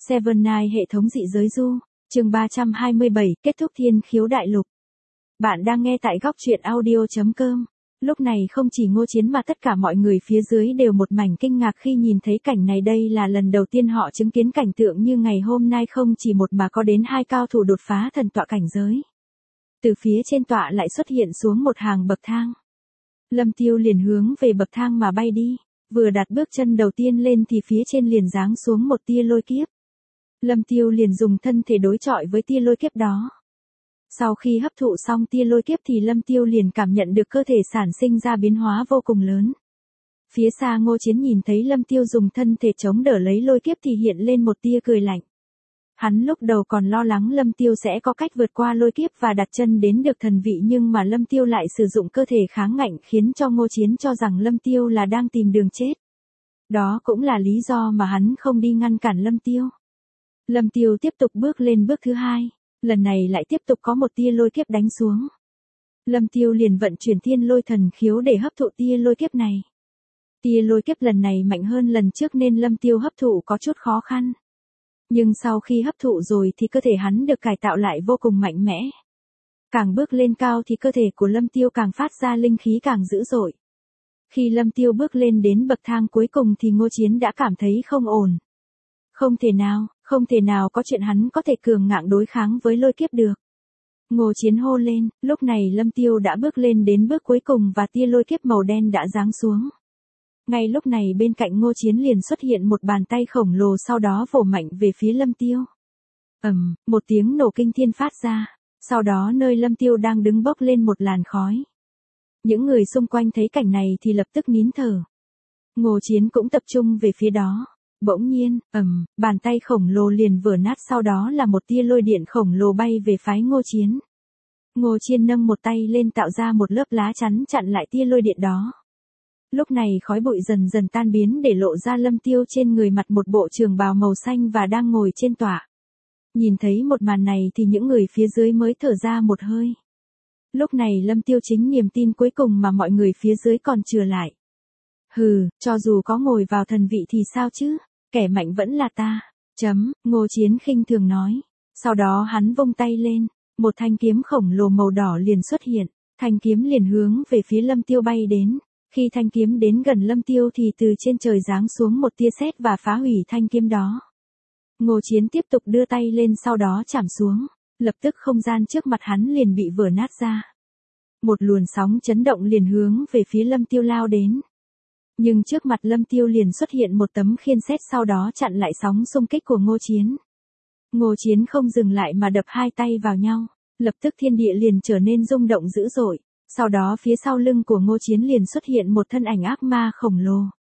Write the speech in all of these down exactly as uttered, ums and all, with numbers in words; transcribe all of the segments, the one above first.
Seven Nine hệ thống dị giới du, chương ba trăm hai mươi bảy, kết thúc thiên khiếu đại lục. Bạn đang nghe tại góc truyện audio chấm com. Lúc này không chỉ Ngô Chiến mà tất cả mọi người phía dưới đều một mảnh kinh ngạc khi nhìn thấy cảnh này. Đây là lần đầu tiên họ chứng kiến cảnh tượng như ngày hôm nay, không chỉ một mà có đến hai cao thủ đột phá thần tọa cảnh giới. Từ phía trên tọa lại xuất hiện xuống một hàng bậc thang. Lâm Tiêu liền hướng về bậc thang mà bay đi, vừa đặt bước chân đầu tiên lên thì phía trên liền giáng xuống một tia lôi kiếp. Lâm Tiêu liền dùng thân thể đối chọi với tia lôi kiếp đó. Sau khi hấp thụ xong tia lôi kiếp thì Lâm Tiêu liền cảm nhận được cơ thể sản sinh ra biến hóa vô cùng lớn. Phía xa Ngô Chiến nhìn thấy Lâm Tiêu dùng thân thể chống đỡ lấy lôi kiếp thì hiện lên một tia cười lạnh. Hắn lúc đầu còn lo lắng Lâm Tiêu sẽ có cách vượt qua lôi kiếp và đặt chân đến được thần vị, nhưng mà Lâm Tiêu lại sử dụng cơ thể kháng ngạnh khiến cho Ngô Chiến cho rằng Lâm Tiêu là đang tìm đường chết. Đó cũng là lý do mà hắn không đi ngăn cản Lâm Tiêu. Lâm Tiêu tiếp tục bước lên bước thứ hai, lần này lại tiếp tục có một tia lôi kiếp đánh xuống. Lâm Tiêu liền vận chuyển thiên lôi thần khiếu để hấp thụ tia lôi kiếp này. Tia lôi kiếp lần này mạnh hơn lần trước nên Lâm Tiêu hấp thụ có chút khó khăn. Nhưng sau khi hấp thụ rồi thì cơ thể hắn được cải tạo lại vô cùng mạnh mẽ. Càng bước lên cao thì cơ thể của Lâm Tiêu càng phát ra linh khí càng dữ dội. Khi Lâm Tiêu bước lên đến bậc thang cuối cùng thì Ngô Chiến đã cảm thấy không ổn. Không thể nào, không thể nào có chuyện hắn có thể cường ngạng đối kháng với lôi kiếp được. Ngô Chiến hô lên, lúc này Lâm Tiêu đã bước lên đến bước cuối cùng và tia lôi kiếp màu đen đã giáng xuống. Ngay lúc này bên cạnh Ngô Chiến liền xuất hiện một bàn tay khổng lồ, sau đó vồ mạnh về phía Lâm Tiêu. Ầm, một tiếng nổ kinh thiên phát ra, sau đó nơi Lâm Tiêu đang đứng bốc lên một làn khói. Những người xung quanh thấy cảnh này thì lập tức nín thở. Ngô Chiến cũng tập trung về phía đó. Bỗng nhiên, ầm, bàn tay khổng lồ liền vỡ nát, sau đó là một tia lôi điện khổng lồ bay về phái Ngô Chiến. Ngô Chiến nâng một tay lên tạo ra một lớp lá chắn chặn lại tia lôi điện đó. Lúc này khói bụi dần dần tan biến để lộ ra Lâm Tiêu trên người mặc một bộ trường bào màu xanh và đang ngồi trên tọa. Nhìn thấy một màn này thì những người phía dưới mới thở ra một hơi. Lúc này Lâm Tiêu chính niềm tin cuối cùng mà mọi người phía dưới còn chừa lại. Hừ, cho dù có ngồi vào thần vị thì sao chứ, kẻ mạnh vẫn là ta. Chấm, Ngô Chiến khinh thường nói. Sau đó hắn vung tay lên, một thanh kiếm khổng lồ màu đỏ liền xuất hiện, thanh kiếm liền hướng về phía Lâm Tiêu bay đến. Khi thanh kiếm đến gần Lâm Tiêu thì từ trên trời giáng xuống một tia sét và phá hủy thanh kiếm đó. Ngô Chiến tiếp tục đưa tay lên, sau đó chạm xuống, lập tức không gian trước mặt hắn liền bị vỡ nát ra. Một luồng sóng chấn động liền hướng về phía Lâm Tiêu lao đến. Nhưng trước mặt Lâm Tiêu liền xuất hiện một tấm khiên sét, sau đó chặn lại sóng xung kích của Ngô Chiến. Ngô Chiến không dừng lại mà đập hai tay vào nhau, lập tức thiên địa liền trở nên rung động dữ dội. Sau đó phía sau lưng của Ngô Chiến liền xuất hiện một thân ảnh ác ma khổng lồ.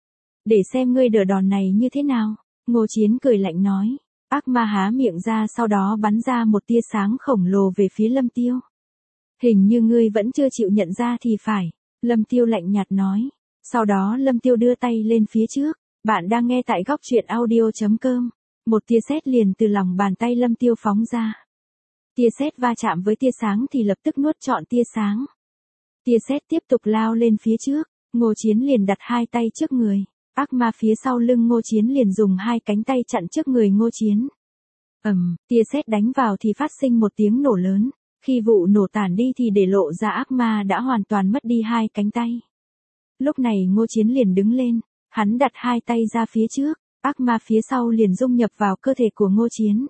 Để xem ngươi đỡ đòn này như thế nào, Ngô Chiến cười lạnh nói. Ác ma há miệng ra, sau đó bắn ra một tia sáng khổng lồ về phía Lâm Tiêu. Hình như ngươi vẫn chưa chịu nhận ra thì phải, Lâm Tiêu lạnh nhạt nói. Sau đó Lâm Tiêu đưa tay lên phía trước. Bạn đang nghe tại góc truyện audio chấm com. Một tia sét liền từ lòng bàn tay Lâm Tiêu phóng ra. Tia sét va chạm với tia sáng thì lập tức nuốt trọn tia sáng. Tia sét tiếp tục lao lên phía trước, Ngô Chiến liền đặt hai tay trước người. Ác ma phía sau lưng Ngô Chiến liền dùng hai cánh tay chặn trước người Ngô Chiến. Ầm, tia sét đánh vào thì phát sinh một tiếng nổ lớn. Khi vụ nổ tản đi thì để lộ ra ác ma đã hoàn toàn mất đi hai cánh tay. Lúc này Ngô Chiến liền đứng lên, hắn đặt hai tay ra phía trước, ác ma phía sau liền dung nhập vào cơ thể của Ngô Chiến.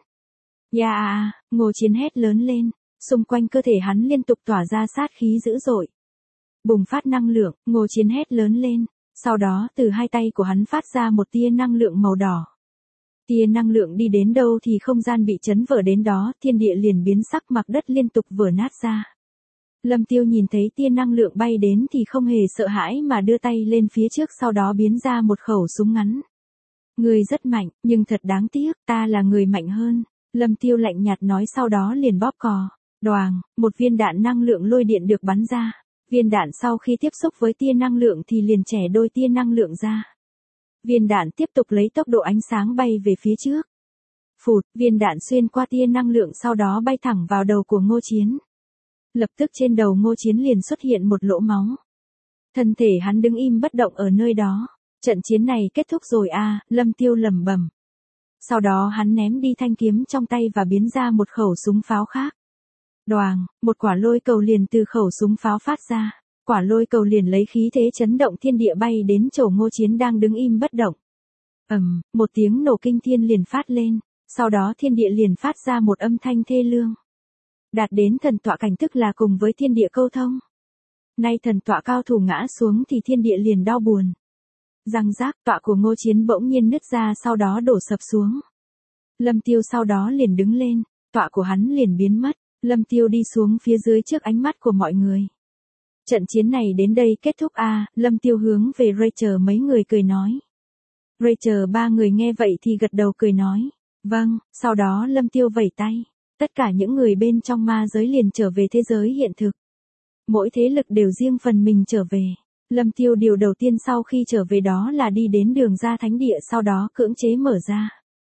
Yeah, Ngô Chiến hét lớn lên, xung quanh cơ thể hắn liên tục tỏa ra sát khí dữ dội. Bùng phát năng lượng, Ngô Chiến hét lớn lên, sau đó từ hai tay của hắn phát ra một tia năng lượng màu đỏ. Tia năng lượng đi đến đâu thì không gian bị chấn vỡ đến đó, thiên địa liền biến sắc, mặt đất liên tục vỡ nát ra. Lâm Tiêu nhìn thấy tia năng lượng bay đến thì không hề sợ hãi mà đưa tay lên phía trước, sau đó biến ra một khẩu súng ngắn. Ngươi rất mạnh, nhưng thật đáng tiếc, ta là người mạnh hơn, Lâm Tiêu lạnh nhạt nói, sau đó liền bóp cò. Đoàng, một viên đạn năng lượng lôi điện được bắn ra. Viên đạn sau khi tiếp xúc với tia năng lượng thì liền chẻ đôi tia năng lượng ra. Viên đạn tiếp tục lấy tốc độ ánh sáng bay về phía trước. Phụt, viên đạn xuyên qua tia năng lượng, sau đó bay thẳng vào đầu của Ngô Chiến. Lập tức trên đầu Ngô Chiến liền xuất hiện một lỗ máu. Thân thể hắn đứng im bất động ở nơi đó. Trận chiến này kết thúc rồi à, Lâm Tiêu lẩm bẩm. Sau đó hắn ném đi thanh kiếm trong tay và biến ra một khẩu súng pháo khác. Đoàng, một quả lôi cầu liền từ khẩu súng pháo phát ra. Quả lôi cầu liền lấy khí thế chấn động thiên địa bay đến chỗ Ngô Chiến đang đứng im bất động. Ầm, một tiếng nổ kinh thiên liền phát lên, sau đó thiên địa liền phát ra một âm thanh thê lương. Đạt đến thần tọa cảnh tức là cùng với thiên địa câu thông. Nay thần tọa cao thủ ngã xuống thì thiên địa liền đau buồn. Răng rác, tọa của Ngô Chiến bỗng nhiên nứt ra sau đó đổ sập xuống. Lâm Tiêu sau đó liền đứng lên, tọa của hắn liền biến mất, Lâm Tiêu đi xuống phía dưới trước ánh mắt của mọi người. Trận chiến này đến đây kết thúc a, à, Lâm Tiêu hướng về Rachel mấy người cười nói. Rachel ba người nghe vậy thì gật đầu cười nói. Vâng, sau đó Lâm Tiêu vẩy tay. Tất cả những người bên trong ma giới liền trở về thế giới hiện thực. Mỗi thế lực đều riêng phần mình trở về. Lâm Tiêu điều đầu tiên sau khi trở về đó là đi đến đường ra thánh địa sau đó cưỡng chế mở ra.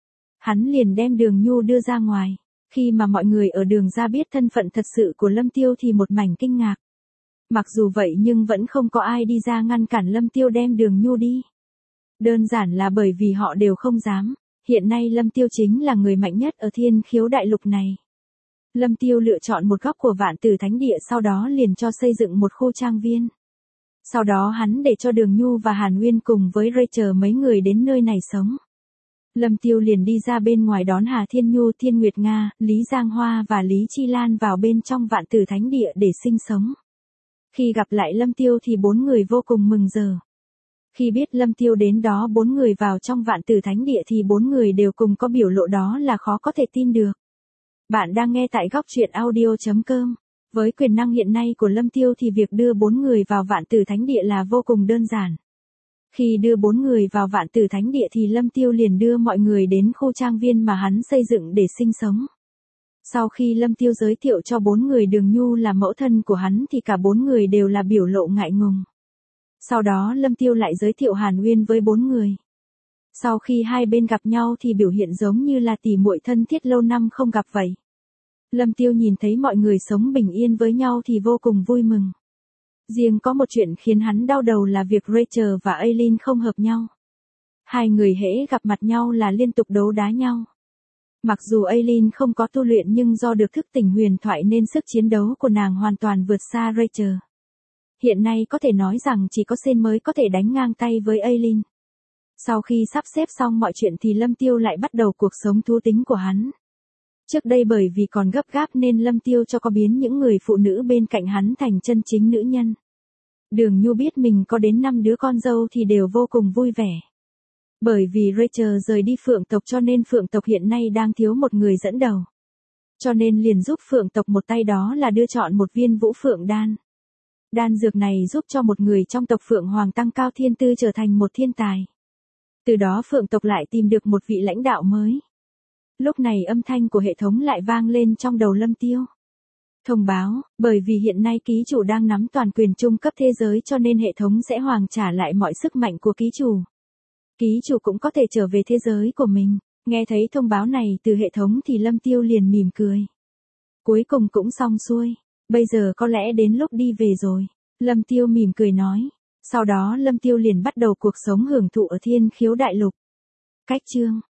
Hắn liền đem Đường Nhu đưa ra ngoài. Khi mà mọi người ở đường ra biết thân phận thật sự của Lâm Tiêu thì một mảnh kinh ngạc. Mặc dù vậy nhưng vẫn không có ai đi ra ngăn cản Lâm Tiêu đem Đường Nhu đi. Đơn giản là bởi vì họ đều không dám. Hiện nay Lâm Tiêu chính là người mạnh nhất ở thiên khiếu đại lục này. Lâm Tiêu lựa chọn một góc của Vạn Tử Thánh Địa sau đó liền cho xây dựng một khu trang viên. Sau đó hắn để cho Đường Nhu và Hàn Nguyên cùng với Rachel mấy người đến nơi này sống. Lâm Tiêu liền đi ra bên ngoài đón Hà Thiên Nhu, Thiên Nguyệt Nga, Lý Giang Hoa và Lý Chi Lan vào bên trong Vạn Tử Thánh Địa để sinh sống. Khi gặp lại Lâm Tiêu thì bốn người vô cùng mừng rỡ. Khi biết Lâm Tiêu đến đó bốn người vào trong Vạn Tử Thánh Địa thì bốn người đều cùng có biểu lộ đó là khó có thể tin được. Bạn đang nghe tại góc truyện audio chấm com. Với quyền năng hiện nay của Lâm Tiêu thì việc đưa bốn người vào Vạn Tử Thánh Địa là vô cùng đơn giản. Khi đưa bốn người vào Vạn Tử Thánh Địa thì Lâm Tiêu liền đưa mọi người đến khu trang viên mà hắn xây dựng để sinh sống. Sau khi Lâm Tiêu giới thiệu cho bốn người Đường Nhu là mẫu thân của hắn thì cả bốn người đều là biểu lộ ngại ngùng. Sau đó Lâm Tiêu lại giới thiệu Hàn Nguyên với bốn người. Sau khi hai bên gặp nhau thì biểu hiện giống như là tỉ muội thân thiết lâu năm không gặp vậy. Lâm Tiêu nhìn thấy mọi người sống bình yên với nhau thì vô cùng vui mừng. Riêng có một chuyện khiến hắn đau đầu là việc Rachel và Aileen không hợp nhau. Hai người hễ gặp mặt nhau là liên tục đấu đá nhau. Mặc dù Aileen không có tu luyện nhưng do được thức tỉnh huyền thoại nên sức chiến đấu của nàng hoàn toàn vượt xa Rachel. Hiện nay có thể nói rằng chỉ có Sen mới có thể đánh ngang tay với Aileen. Sau khi sắp xếp xong mọi chuyện thì Lâm Tiêu lại bắt đầu cuộc sống thú tính của hắn. Trước đây bởi vì còn gấp gáp nên Lâm Tiêu cho có biến những người phụ nữ bên cạnh hắn thành chân chính nữ nhân. Đường Nhu biết mình có đến năm đứa con dâu thì đều vô cùng vui vẻ. Bởi vì Rachel rời đi Phượng tộc cho nên Phượng tộc hiện nay đang thiếu một người dẫn đầu. Cho nên liền giúp Phượng tộc một tay đó là đưa chọn một viên Vũ Phượng đan. Đan dược này giúp cho một người trong tộc Phượng Hoàng tăng cao thiên tư trở thành một thiên tài. Từ đó Phượng tộc lại tìm được một vị lãnh đạo mới. Lúc này âm thanh của hệ thống lại vang lên trong đầu Lâm Tiêu. Thông báo, bởi vì hiện nay ký chủ đang nắm toàn quyền trung cấp thế giới cho nên hệ thống sẽ hoàn trả lại mọi sức mạnh của ký chủ. Ký chủ cũng có thể trở về thế giới của mình. Nghe thấy thông báo này từ hệ thống thì Lâm Tiêu liền mỉm cười. Cuối cùng cũng xong xuôi. Bây giờ có lẽ đến lúc đi về rồi. Lâm Tiêu mỉm cười nói. Sau đó Lâm Tiêu liền bắt đầu cuộc sống hưởng thụ ở thiên khiếu đại lục. Cách chương